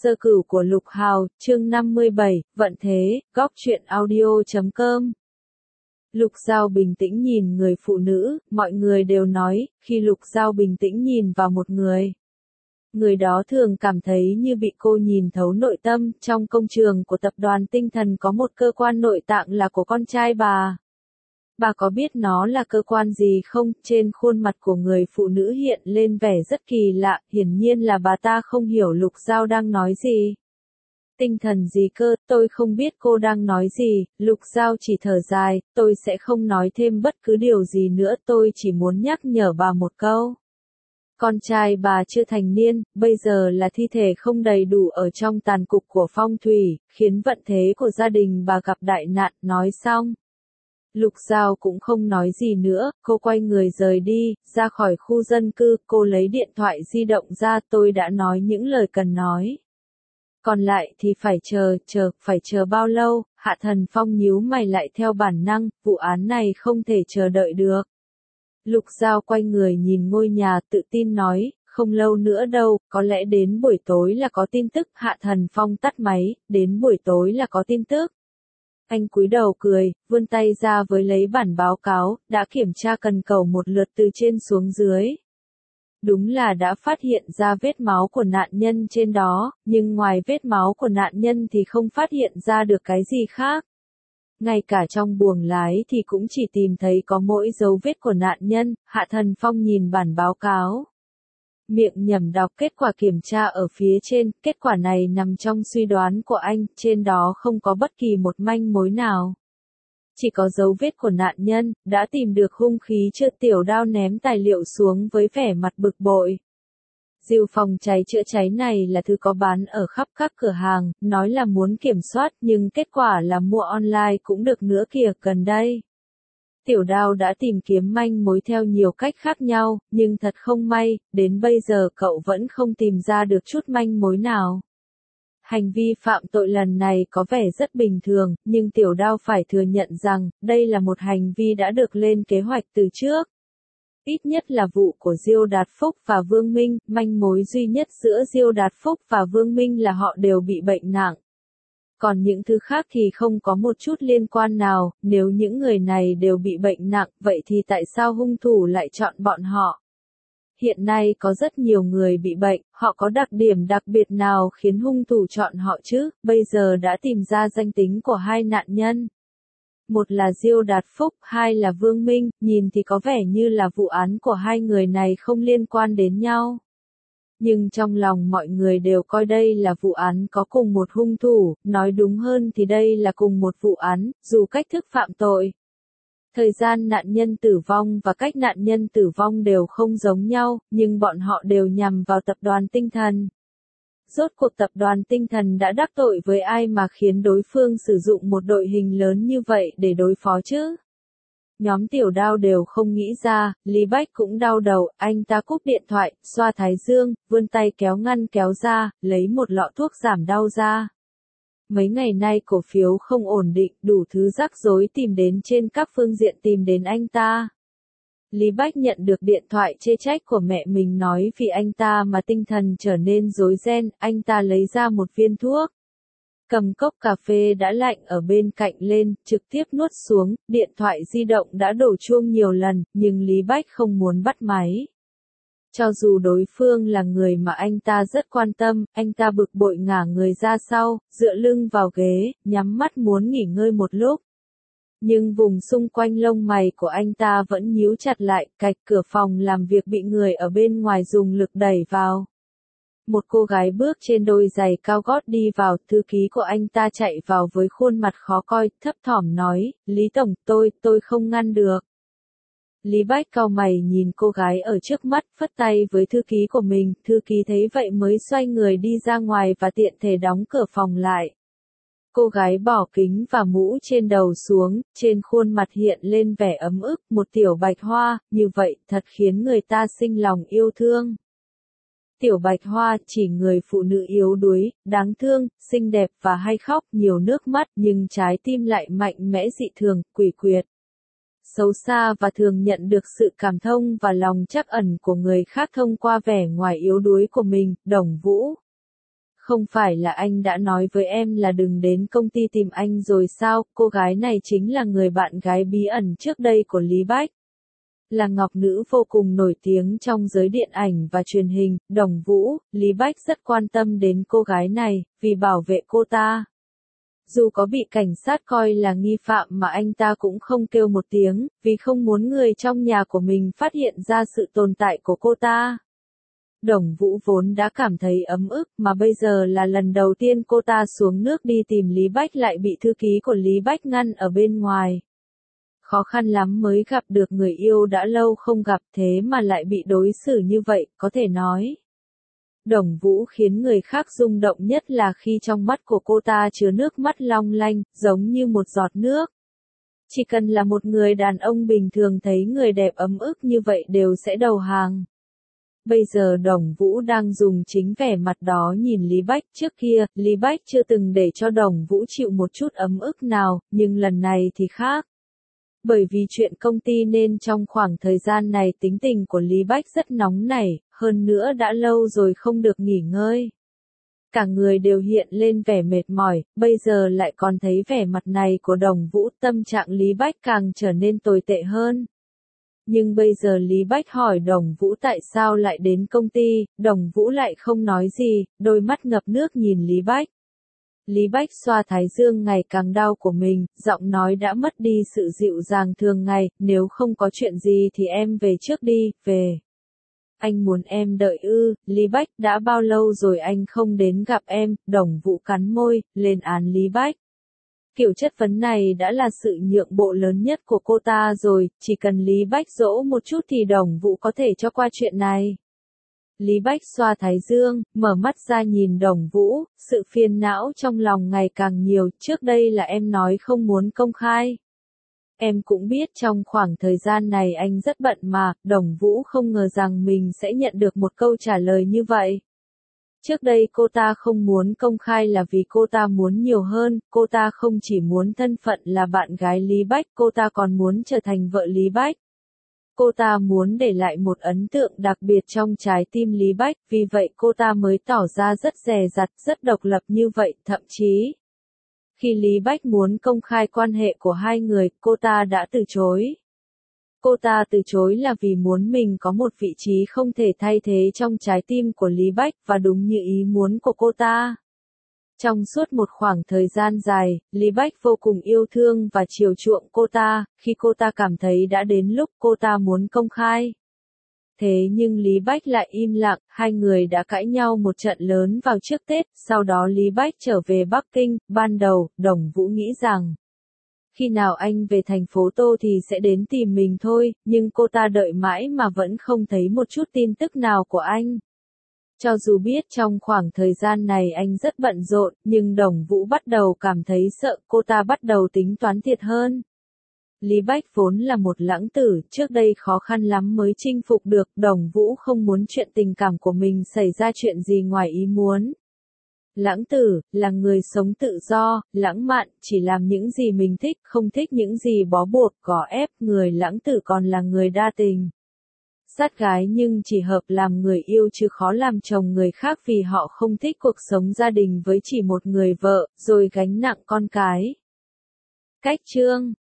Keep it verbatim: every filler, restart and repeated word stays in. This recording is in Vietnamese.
Sơ cửu của Lục Hào, chương năm mươi bảy, vận thế, góc truyện audio chấm com. Lục Giao bình tĩnh nhìn người phụ nữ, mọi người đều nói, khi Lục Giao bình tĩnh nhìn vào một người, người đó thường cảm thấy như bị cô nhìn thấu nội tâm. Trong công trường của tập đoàn Tinh Thần có một cơ quan nội tạng là của con trai bà. Bà có biết nó là cơ quan gì không? Trên khuôn mặt của người phụ nữ hiện lên vẻ rất kỳ lạ, hiển nhiên là bà ta không hiểu Lục Giao đang nói gì. Tinh thần gì cơ, tôi không biết cô đang nói gì. Lục Giao chỉ thở dài, tôi sẽ không nói thêm bất cứ điều gì nữa, tôi chỉ muốn nhắc nhở bà một câu. Con trai bà chưa thành niên, bây giờ là thi thể không đầy đủ ở trong tàn cục của phong thủy, khiến vận thế của gia đình bà gặp đại nạn. Nói xong, Lục Giao cũng không nói gì nữa, cô quay người rời đi, ra khỏi khu dân cư, cô lấy điện thoại di động ra, tôi đã nói những lời cần nói. Còn lại thì phải chờ, chờ, phải chờ bao lâu? Hạ Thần Phong nhíu mày lại theo bản năng, vụ án này không thể chờ đợi được. Lục Giao quay người nhìn ngôi nhà, tự tin nói, không lâu nữa đâu, có lẽ đến buổi tối là có tin tức. Hạ Thần Phong tắt máy, đến buổi tối là có tin tức. Anh cúi đầu cười, vươn tay ra với lấy bản báo cáo, đã kiểm tra cần cầu một lượt từ trên xuống dưới. Đúng là đã phát hiện ra vết máu của nạn nhân trên đó, nhưng ngoài vết máu của nạn nhân thì không phát hiện ra được cái gì khác. Ngay cả trong buồng lái thì cũng chỉ tìm thấy có mỗi dấu vết của nạn nhân. Hạ Thần Phong nhìn bản báo cáo, miệng nhẩm đọc kết quả kiểm tra ở phía trên, kết quả này nằm trong suy đoán của anh, trên đó không có bất kỳ một manh mối nào. Chỉ có dấu vết của nạn nhân, đã tìm được hung khí chưa. Tiểu Đao ném tài liệu xuống với vẻ mặt bực bội. Rìu phòng cháy chữa cháy này là thứ có bán ở khắp các cửa hàng, nói là muốn kiểm soát nhưng kết quả là mua online cũng được nữa kìa. Gần đây, Tiểu Đao đã tìm kiếm manh mối theo nhiều cách khác nhau, nhưng thật không may, đến bây giờ cậu vẫn không tìm ra được chút manh mối nào. Hành vi phạm tội lần này có vẻ rất bình thường, nhưng Tiểu Đao phải thừa nhận rằng, đây là một hành vi đã được lên kế hoạch từ trước. Ít nhất là vụ của Diêu Đạt Phúc và Vương Minh, manh mối duy nhất giữa Diêu Đạt Phúc và Vương Minh là họ đều bị bệnh nặng. Còn những thứ khác thì không có một chút liên quan nào. Nếu những người này đều bị bệnh nặng, vậy thì tại sao hung thủ lại chọn bọn họ? Hiện nay có rất nhiều người bị bệnh, họ có đặc điểm đặc biệt nào khiến hung thủ chọn họ chứ? Bây giờ đã tìm ra danh tính của hai nạn nhân. Một là Diêu Đạt Phúc, hai là Vương Minh, nhìn thì có vẻ như là vụ án của hai người này không liên quan đến nhau. Nhưng trong lòng mọi người đều coi đây là vụ án có cùng một hung thủ, nói đúng hơn thì đây là cùng một vụ án, dù cách thức phạm tội, thời gian nạn nhân tử vong và cách nạn nhân tử vong đều không giống nhau, nhưng bọn họ đều nhằm vào tập đoàn Tinh Thần. Rốt cuộc tập đoàn Tinh Thần đã đắc tội với ai mà khiến đối phương sử dụng một đội hình lớn như vậy để đối phó chứ? Nhóm Tiểu Đao đều không nghĩ ra. Lý Bách cũng đau đầu, anh ta cúp điện thoại, xoa thái dương, vươn tay kéo ngăn kéo ra, lấy một lọ thuốc giảm đau ra. Mấy ngày nay cổ phiếu không ổn định, đủ thứ rắc rối tìm đến trên các phương diện tìm đến anh ta. Lý Bách nhận được điện thoại chê trách của mẹ mình, nói vì anh ta mà tinh thần trở nên rối ren. Anh ta lấy ra một viên thuốc, cầm cốc cà phê đã lạnh ở bên cạnh lên, trực tiếp nuốt xuống. Điện thoại di động đã đổ chuông nhiều lần, nhưng Lý Bách không muốn bắt máy. Cho dù đối phương là người mà anh ta rất quan tâm, anh ta bực bội ngả người ra sau, dựa lưng vào ghế, nhắm mắt muốn nghỉ ngơi một lúc. Nhưng vùng xung quanh lông mày của anh ta vẫn nhíu chặt lại. Cạch cửa phòng làm việc bị người ở bên ngoài dùng lực đẩy vào. Một cô gái bước trên đôi giày cao gót đi vào, thư ký của anh ta chạy vào với khuôn mặt khó coi, thấp thỏm nói, Lý Tổng, tôi, tôi không ngăn được. Lý Bách cau mày nhìn cô gái ở trước mắt, phất tay với thư ký của mình, thư ký thấy vậy mới xoay người đi ra ngoài và tiện thể đóng cửa phòng lại. Cô gái bỏ kính và mũ trên đầu xuống, trên khuôn mặt hiện lên vẻ ấm ức, một tiểu bạch hoa, như vậy thật khiến người ta sinh lòng yêu thương. Tiểu Bạch Hoa chỉ người phụ nữ yếu đuối, đáng thương, xinh đẹp và hay khóc nhiều nước mắt, nhưng trái tim lại mạnh mẽ dị thường, quỷ quyệt, xấu xa và thường nhận được sự cảm thông và lòng trắc ẩn của người khác thông qua vẻ ngoài yếu đuối của mình. Đồng Vũ Không phải là anh đã nói với em là đừng đến công ty tìm anh rồi sao, cô gái này chính là người bạn gái bí ẩn trước đây của Lý Bách. Là ngọc nữ vô cùng nổi tiếng trong giới điện ảnh và truyền hình, Đồng Vũ, Lý Bách rất quan tâm đến cô gái này, vì bảo vệ cô ta. Dù có bị cảnh sát coi là nghi phạm mà anh ta cũng không kêu một tiếng, vì không muốn người trong nhà của mình phát hiện ra sự tồn tại của cô ta. Đồng Vũ vốn đã cảm thấy ấm ức mà bây giờ là lần đầu tiên cô ta xuống nước đi tìm Lý Bách lại bị thư ký của Lý Bách ngăn ở bên ngoài. Khó khăn lắm mới gặp được người yêu đã lâu không gặp thế mà lại bị đối xử như vậy, có thể nói. Đồng Vũ khiến người khác rung động nhất là khi trong mắt của cô ta chứa nước mắt long lanh, giống như một giọt nước. Chỉ cần là một người đàn ông bình thường thấy người đẹp ấm ức như vậy đều sẽ đầu hàng. Bây giờ Đồng Vũ đang dùng chính vẻ mặt đó nhìn Lý Bách, trước kia, Lý Bách chưa từng để cho Đồng Vũ chịu một chút ấm ức nào, nhưng lần này thì khác. Bởi vì chuyện công ty nên trong khoảng thời gian này tính tình của Lý Bách rất nóng nảy, hơn nữa đã lâu rồi không được nghỉ ngơi. Cả người đều hiện lên vẻ mệt mỏi, bây giờ lại còn thấy vẻ mặt này của Đồng Vũ, tâm trạng Lý Bách càng trở nên tồi tệ hơn. Nhưng bây giờ Lý Bách hỏi Đồng Vũ tại sao lại đến công ty, Đồng Vũ lại không nói gì, đôi mắt ngập nước nhìn Lý Bách. Lý Bách xoa thái dương ngày càng đau của mình, giọng nói đã mất đi sự dịu dàng thường ngày, nếu không có chuyện gì thì em về trước đi, về. Anh muốn em đợi ư, Lý Bách, đã bao lâu rồi anh không đến gặp em, Đồng Vũ cắn môi, lên án Lý Bách. Kiểu chất vấn này đã là sự nhượng bộ lớn nhất của cô ta rồi, chỉ cần Lý Bách dỗ một chút thì Đồng Vũ có thể cho qua chuyện này. Lý Bách xoa thái dương, mở mắt ra nhìn Đồng Vũ, sự phiền não trong lòng ngày càng nhiều, trước đây là em nói không muốn công khai. Em cũng biết trong khoảng thời gian này anh rất bận mà, Đồng Vũ không ngờ rằng mình sẽ nhận được một câu trả lời như vậy. Trước đây cô ta không muốn công khai là vì cô ta muốn nhiều hơn, cô ta không chỉ muốn thân phận là bạn gái Lý Bách, cô ta còn muốn trở thành vợ Lý Bách. Cô ta muốn để lại một ấn tượng đặc biệt trong trái tim Lý Bách, vì vậy cô ta mới tỏ ra rất dè dặt, rất độc lập như vậy, thậm chí. Khi Lý Bách muốn công khai quan hệ của hai người, cô ta đã từ chối. Cô ta từ chối là vì muốn mình có một vị trí không thể thay thế trong trái tim của Lý Bách, và đúng như ý muốn của cô ta. Trong suốt một khoảng thời gian dài, Lý Bách vô cùng yêu thương và chiều chuộng cô ta, khi cô ta cảm thấy đã đến lúc cô ta muốn công khai. Thế nhưng Lý Bách lại im lặng, hai người đã cãi nhau một trận lớn vào trước Tết, sau đó Lý Bách trở về Bắc Kinh, ban đầu, Đồng Vũ nghĩ rằng khi nào anh về thành phố Tô thì sẽ đến tìm mình thôi, nhưng cô ta đợi mãi mà vẫn không thấy một chút tin tức nào của anh. Cho dù biết trong khoảng thời gian này anh rất bận rộn, nhưng Đồng Vũ bắt đầu cảm thấy sợ, cô ta bắt đầu tính toán thiệt hơn. Lý Bách vốn là một lãng tử, trước đây khó khăn lắm mới chinh phục được, Đồng Vũ không muốn chuyện tình cảm của mình xảy ra chuyện gì ngoài ý muốn. Lãng tử, là người sống tự do, lãng mạn, chỉ làm những gì mình thích, không thích những gì bó buộc, gò ép, người lãng tử còn là người đa tình. Sát gái nhưng chỉ hợp làm người yêu chứ khó làm chồng người khác vì họ không thích cuộc sống gia đình với chỉ một người vợ, rồi gánh nặng con cái. Cách chương